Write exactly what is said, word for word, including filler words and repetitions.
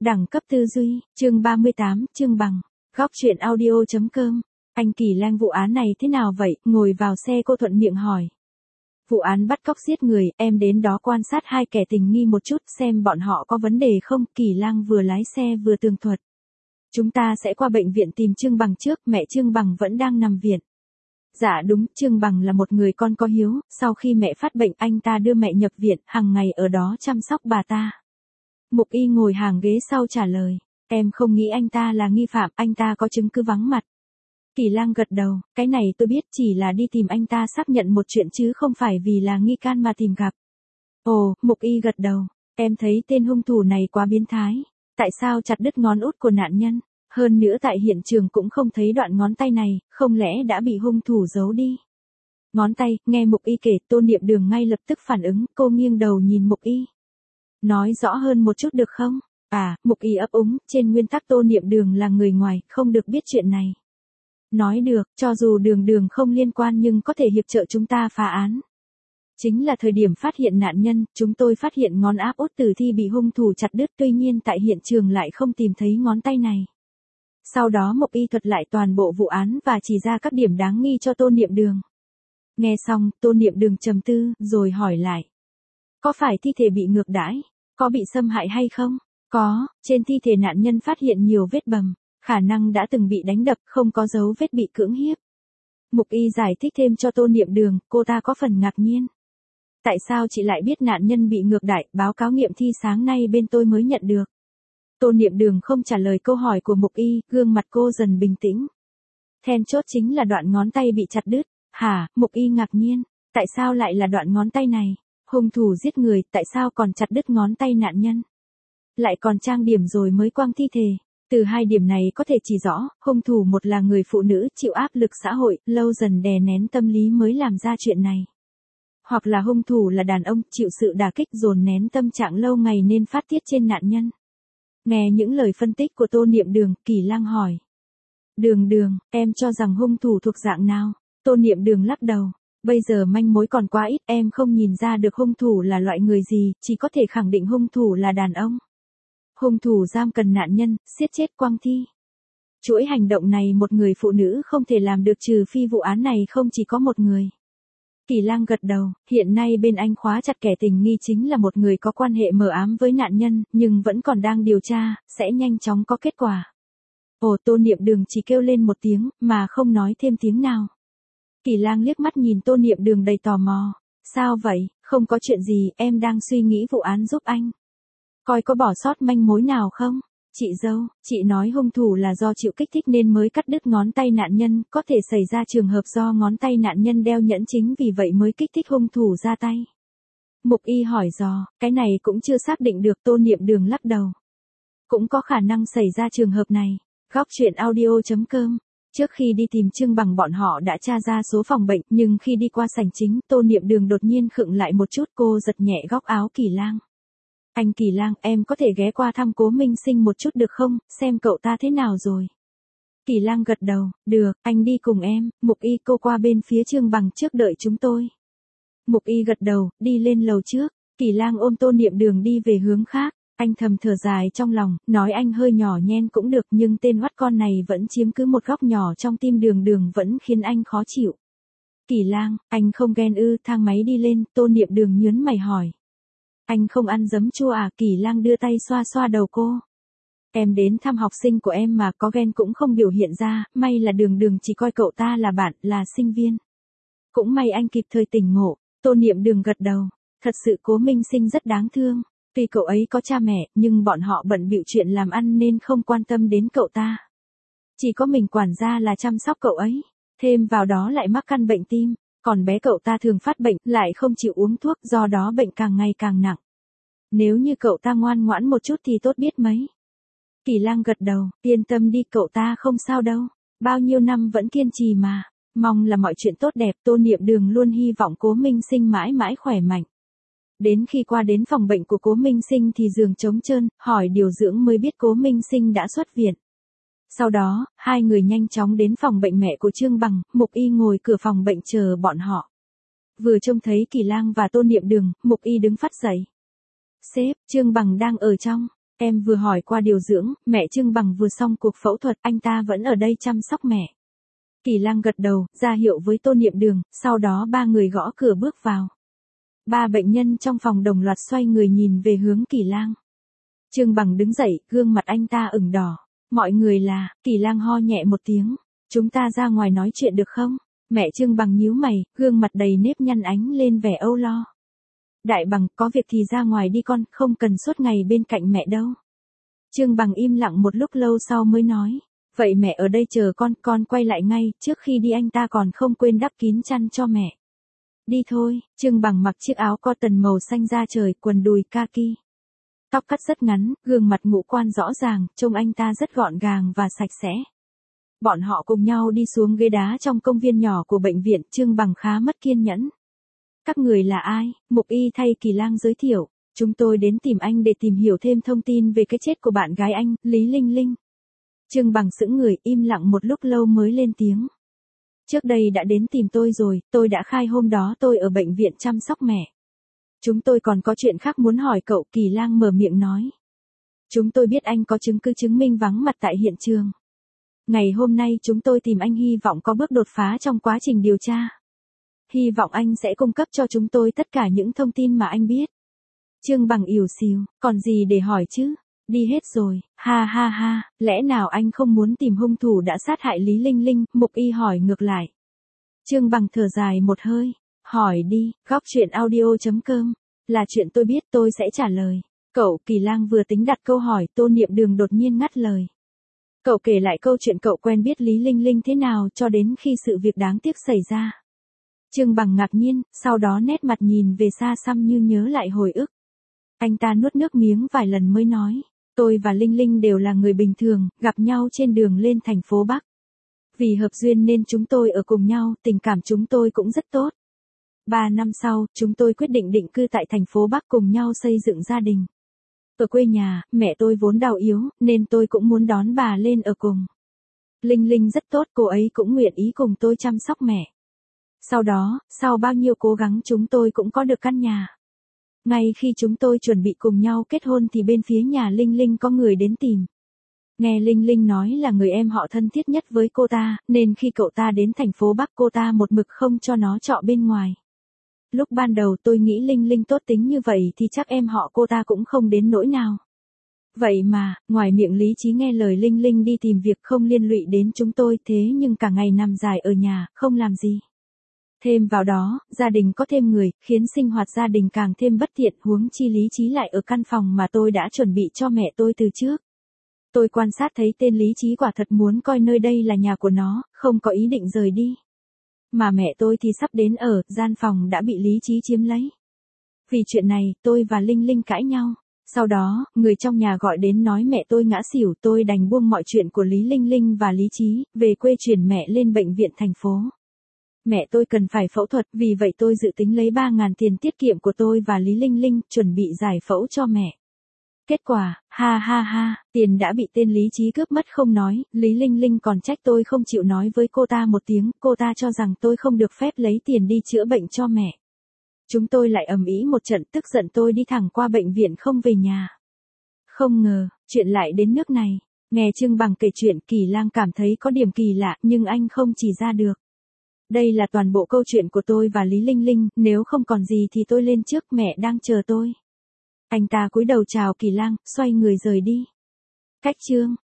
Đẳng cấp tư duy, chương ba mươi tám, Trương Bằng, góc truyện audio.com. Anh Kỳ Lang, vụ án này thế nào vậy? Ngồi vào xe cô thuận miệng hỏi. Vụ án bắt cóc giết người, em đến đó quan sát hai kẻ tình nghi một chút xem bọn họ có vấn đề không. Kỳ Lang vừa lái xe vừa tường thuật. Chúng ta sẽ qua bệnh viện tìm Trương Bằng trước, mẹ Trương Bằng vẫn đang nằm viện. Dạ đúng, Trương Bằng là một người con có hiếu, sau khi mẹ phát bệnh anh ta đưa mẹ nhập viện, hàng ngày ở đó chăm sóc bà ta. Mục Y ngồi hàng ghế sau trả lời, em không nghĩ anh ta là nghi phạm, anh ta có chứng cứ vắng mặt. Kỳ Lang gật đầu, cái này tôi biết, chỉ là đi tìm anh ta xác nhận một chuyện chứ không phải vì là nghi can mà tìm gặp. Ồ, Mục Y gật đầu, em thấy tên hung thủ này quá biến thái, tại sao chặt đứt ngón út của nạn nhân, hơn nữa tại hiện trường cũng không thấy đoạn ngón tay này, không lẽ đã bị hung thủ giấu đi. Ngón tay, nghe Mục Y kể, Tô Niệm Đường ngay lập tức phản ứng, cô nghiêng đầu nhìn Mục Y. Nói rõ hơn một chút được không? À, Mục Y ấp úng, trên nguyên tắc Tô Niệm Đường là người ngoài, không được biết chuyện này. Nói được, cho dù Đường Đường không liên quan nhưng có thể hiệp trợ chúng ta phá án. Chính là thời điểm phát hiện nạn nhân, chúng tôi phát hiện ngón áp út tử thi bị hung thủ chặt đứt, tuy nhiên tại hiện trường lại không tìm thấy ngón tay này. Sau đó Mục Y thuật lại toàn bộ vụ án và chỉ ra các điểm đáng nghi cho Tô Niệm Đường. Nghe xong, Tô Niệm Đường trầm tư, rồi hỏi lại. Có phải thi thể bị ngược đãi? Có bị xâm hại hay không? Có, trên thi thể nạn nhân phát hiện nhiều vết bầm, khả năng đã từng bị đánh đập, không có dấu vết bị cưỡng hiếp. Mục Y giải thích thêm cho Tô Niệm Đường, cô ta có phần ngạc nhiên. Tại sao chị lại biết nạn nhân bị ngược đãi? Báo cáo nghiệm thi sáng nay bên tôi mới nhận được. Tô Niệm Đường không trả lời câu hỏi của Mục Y, gương mặt cô dần bình tĩnh. Then chốt chính là đoạn ngón tay bị chặt đứt. Hả? Mục Y ngạc nhiên. Tại sao lại là đoạn ngón tay này? Hung thủ giết người, tại sao còn chặt đứt ngón tay nạn nhân? Lại còn trang điểm rồi mới quăng thi thể. Từ hai điểm này có thể chỉ rõ, hung thủ một là người phụ nữ chịu áp lực xã hội, lâu dần đè nén tâm lý mới làm ra chuyện này. Hoặc là hung thủ là đàn ông chịu sự đả kích dồn nén tâm trạng lâu ngày nên phát tiết trên nạn nhân. Nghe những lời phân tích của Tô Niệm Đường, Kỳ Lang hỏi. Đường Đường, em cho rằng hung thủ thuộc dạng nào? Tô Niệm Đường lắc đầu. Bây giờ manh mối còn quá ít, em không nhìn ra được hung thủ là loại người gì, chỉ có thể khẳng định hung thủ là đàn ông. Hung thủ giam cầm nạn nhân, giết chết quăng thi. Chuỗi hành động này một người phụ nữ không thể làm được trừ phi vụ án này không chỉ có một người. Kỳ Lang gật đầu, hiện nay bên anh khóa chặt kẻ tình nghi chính là một người có quan hệ mờ ám với nạn nhân, nhưng vẫn còn đang điều tra, sẽ nhanh chóng có kết quả. Ồ, Tô Niệm Đường chỉ kêu lên một tiếng, mà không nói thêm tiếng nào. Kỳ Lang liếc mắt nhìn Tô Niệm Đường đầy tò mò. Sao vậy? Không có chuyện gì, em đang suy nghĩ vụ án giúp anh. Coi có bỏ sót manh mối nào không? Chị dâu, chị nói hung thủ là do chịu kích thích nên mới cắt đứt ngón tay nạn nhân, có thể xảy ra trường hợp do ngón tay nạn nhân đeo nhẫn chính vì vậy mới kích thích hung thủ ra tay. Mục Y hỏi dò, cái này cũng chưa xác định được. Tô Niệm Đường lắc đầu. Cũng có khả năng xảy ra trường hợp này. Góc truyện audio.com. Trước khi đi tìm Trương Bằng bọn họ đã tra ra số phòng bệnh, nhưng khi đi qua sảnh chính, Tô Niệm Đường đột nhiên khựng lại một chút, cô giật nhẹ góc áo Kỳ Lang. Anh Kỳ Lang, em có thể ghé qua thăm Cố Minh Sinh một chút được không, xem cậu ta thế nào rồi. Kỳ Lang gật đầu, được, anh đi cùng em. Mục Y, cô qua bên phía Trương Bằng trước đợi chúng tôi. Mục Y gật đầu, đi lên lầu trước. Kỳ Lang ôm Tô Niệm Đường đi về hướng khác. Anh thầm thở dài trong lòng, nói anh hơi nhỏ nhen cũng được nhưng tên oắt con này vẫn chiếm cứ một góc nhỏ trong tim Đường Đường vẫn khiến anh khó chịu. Kỳ Lang, anh không ghen ư? Thang máy đi lên, Tô Niệm Đường nhớn mày hỏi. Anh không ăn giấm chua à? Kỳ Lang đưa tay xoa xoa đầu cô. Em đến thăm học sinh của em mà có ghen cũng không biểu hiện ra, may là Đường Đường chỉ coi cậu ta là bạn, là sinh viên. Cũng may anh kịp thời tỉnh ngộ. Tô Niệm Đường gật đầu, thật sự Cố Minh Sinh rất đáng thương. Tuy cậu ấy có cha mẹ, nhưng bọn họ bận bịu chuyện làm ăn nên không quan tâm đến cậu ta. Chỉ có mình quản gia là chăm sóc cậu ấy. Thêm vào đó lại mắc căn bệnh tim, còn bé cậu ta thường phát bệnh, lại không chịu uống thuốc, do đó bệnh càng ngày càng nặng. Nếu như cậu ta ngoan ngoãn một chút thì tốt biết mấy. Kỳ Lang gật đầu, yên tâm đi, cậu ta không sao đâu. Bao nhiêu năm vẫn kiên trì mà. Mong là mọi chuyện tốt đẹp. Tô Niệm Đường luôn hy vọng Cố Minh Sinh mãi mãi khỏe mạnh. Đến khi qua đến phòng bệnh của Cố Minh Sinh thì giường trống trơn, hỏi điều dưỡng mới biết Cố Minh Sinh đã xuất viện. Sau đó, hai người nhanh chóng đến phòng bệnh mẹ của Trương Bằng, Mục Y ngồi cửa phòng bệnh chờ bọn họ. Vừa trông thấy Kỳ Lang và Tô Niệm Đường, Mục Y đứng phát dậy. Sếp, Trương Bằng đang ở trong. Em vừa hỏi qua điều dưỡng, mẹ Trương Bằng vừa xong cuộc phẫu thuật, anh ta vẫn ở đây chăm sóc mẹ. Kỳ Lang gật đầu, ra hiệu với Tô Niệm Đường, sau đó ba người gõ cửa bước vào. Ba bệnh nhân trong phòng đồng loạt xoay người nhìn về hướng Kỳ Lang. Trương Bằng đứng dậy, gương mặt anh ta ửng đỏ. Mọi người là, Kỳ Lang ho nhẹ một tiếng. Chúng ta ra ngoài nói chuyện được không? Mẹ Trương Bằng nhíu mày, gương mặt đầy nếp nhăn ánh lên vẻ âu lo. Đại Bằng, có việc thì ra ngoài đi con, không cần suốt ngày bên cạnh mẹ đâu. Trương Bằng im lặng một lúc lâu sau mới nói. Vậy mẹ ở đây chờ con, con quay lại ngay, trước khi đi anh ta còn không quên đắp kín chăn cho mẹ. Đi thôi, Trương Bằng mặc chiếc áo cotton màu xanh da trời, quần đùi kaki. Tóc cắt rất ngắn, gương mặt ngũ quan rõ ràng, trông anh ta rất gọn gàng và sạch sẽ. Bọn họ cùng nhau đi xuống ghế đá trong công viên nhỏ của bệnh viện, Trương Bằng khá mất kiên nhẫn. Các người là ai? Mục y thay Kỳ Lang giới thiệu. Chúng tôi đến tìm anh để tìm hiểu thêm thông tin về cái chết của bạn gái anh, Lý Linh Linh. Trương Bằng sững người, im lặng một lúc lâu mới lên tiếng. Trước đây đã đến tìm tôi rồi, tôi đã khai hôm đó tôi ở bệnh viện chăm sóc mẹ. Chúng tôi còn có chuyện khác muốn hỏi cậu, Kỳ Lang mở miệng nói. Chúng tôi biết anh có chứng cứ chứng minh vắng mặt tại hiện trường. Ngày hôm nay chúng tôi tìm anh hy vọng có bước đột phá trong quá trình điều tra. Hy vọng anh sẽ cung cấp cho chúng tôi tất cả những thông tin mà anh biết. Trương Bằng ỉu xìu, còn gì để hỏi chứ? Đi hết rồi, ha ha ha, lẽ nào anh không muốn tìm hung thủ đã sát hại Lý Linh Linh? Mục y hỏi ngược lại. Trương Bằng thở dài một hơi, hỏi đi, góc truyện audio chấm com, là chuyện tôi biết tôi sẽ trả lời. Cậu, Kỳ Lang vừa tính đặt câu hỏi, Tô Niệm Đường đột nhiên ngắt lời. Cậu kể lại câu chuyện cậu quen biết Lý Linh Linh thế nào cho đến khi sự việc đáng tiếc xảy ra. Trương Bằng ngạc nhiên, sau đó nét mặt nhìn về xa xăm như nhớ lại hồi ức. Anh ta nuốt nước miếng vài lần mới nói. Tôi và Linh Linh đều là người bình thường, gặp nhau trên đường lên thành phố Bắc. Vì hợp duyên nên chúng tôi ở cùng nhau, tình cảm chúng tôi cũng rất tốt. Ba năm sau, chúng tôi quyết định định cư tại thành phố Bắc cùng nhau xây dựng gia đình. Ở quê nhà, mẹ tôi vốn đau yếu, nên tôi cũng muốn đón bà lên ở cùng. Linh Linh rất tốt, cô ấy cũng nguyện ý cùng tôi chăm sóc mẹ. Sau đó, sau bao nhiêu cố gắng chúng tôi cũng có được căn nhà. Ngay khi chúng tôi chuẩn bị cùng nhau kết hôn thì bên phía nhà Linh Linh có người đến tìm. Nghe Linh Linh nói là người em họ thân thiết nhất với cô ta, nên khi cậu ta đến thành phố Bắc cô ta một mực không cho nó trọ bên ngoài. Lúc ban đầu tôi nghĩ Linh Linh tốt tính như vậy thì chắc em họ cô ta cũng không đến nỗi nào. Vậy mà, ngoài miệng lý trí nghe lời Linh Linh đi tìm việc không liên lụy đến chúng tôi thế nhưng cả ngày nằm dài ở nhà, không làm gì. Thêm vào đó, gia đình có thêm người, khiến sinh hoạt gia đình càng thêm bất tiện, huống chi lý trí lại ở căn phòng mà tôi đã chuẩn bị cho mẹ tôi từ trước. Tôi quan sát thấy tên lý trí quả thật muốn coi nơi đây là nhà của nó, không có ý định rời đi. Mà mẹ tôi thì sắp đến ở, gian phòng đã bị lý trí chiếm lấy. Vì chuyện này, tôi và Linh Linh cãi nhau. Sau đó, người trong nhà gọi đến nói mẹ tôi ngã xỉu, tôi đành buông mọi chuyện của Lý Linh Linh và lý trí, về quê chuyển mẹ lên bệnh viện thành phố. Mẹ tôi cần phải phẫu thuật, vì vậy tôi dự tính lấy ba ngàn tiền tiết kiệm của tôi và Lý Linh Linh, chuẩn bị giải phẫu cho mẹ. Kết quả, ha ha ha, tiền đã bị tên lý trí cướp mất không nói, Lý Linh Linh còn trách tôi không chịu nói với cô ta một tiếng, cô ta cho rằng tôi không được phép lấy tiền đi chữa bệnh cho mẹ. Chúng tôi lại ầm ĩ một trận, tức giận tôi đi thẳng qua bệnh viện không về nhà. Không ngờ, chuyện lại đến nước này. Nghe Trương Bằng kể chuyện, Kỳ Lang cảm thấy có điểm kỳ lạ, nhưng anh không chỉ ra được. Đây là toàn bộ câu chuyện của tôi và Lý Linh Linh, nếu không còn gì thì tôi lên trước, mẹ đang chờ tôi. Anh ta cúi đầu chào Kỳ Lang, xoay người rời đi. Cách chương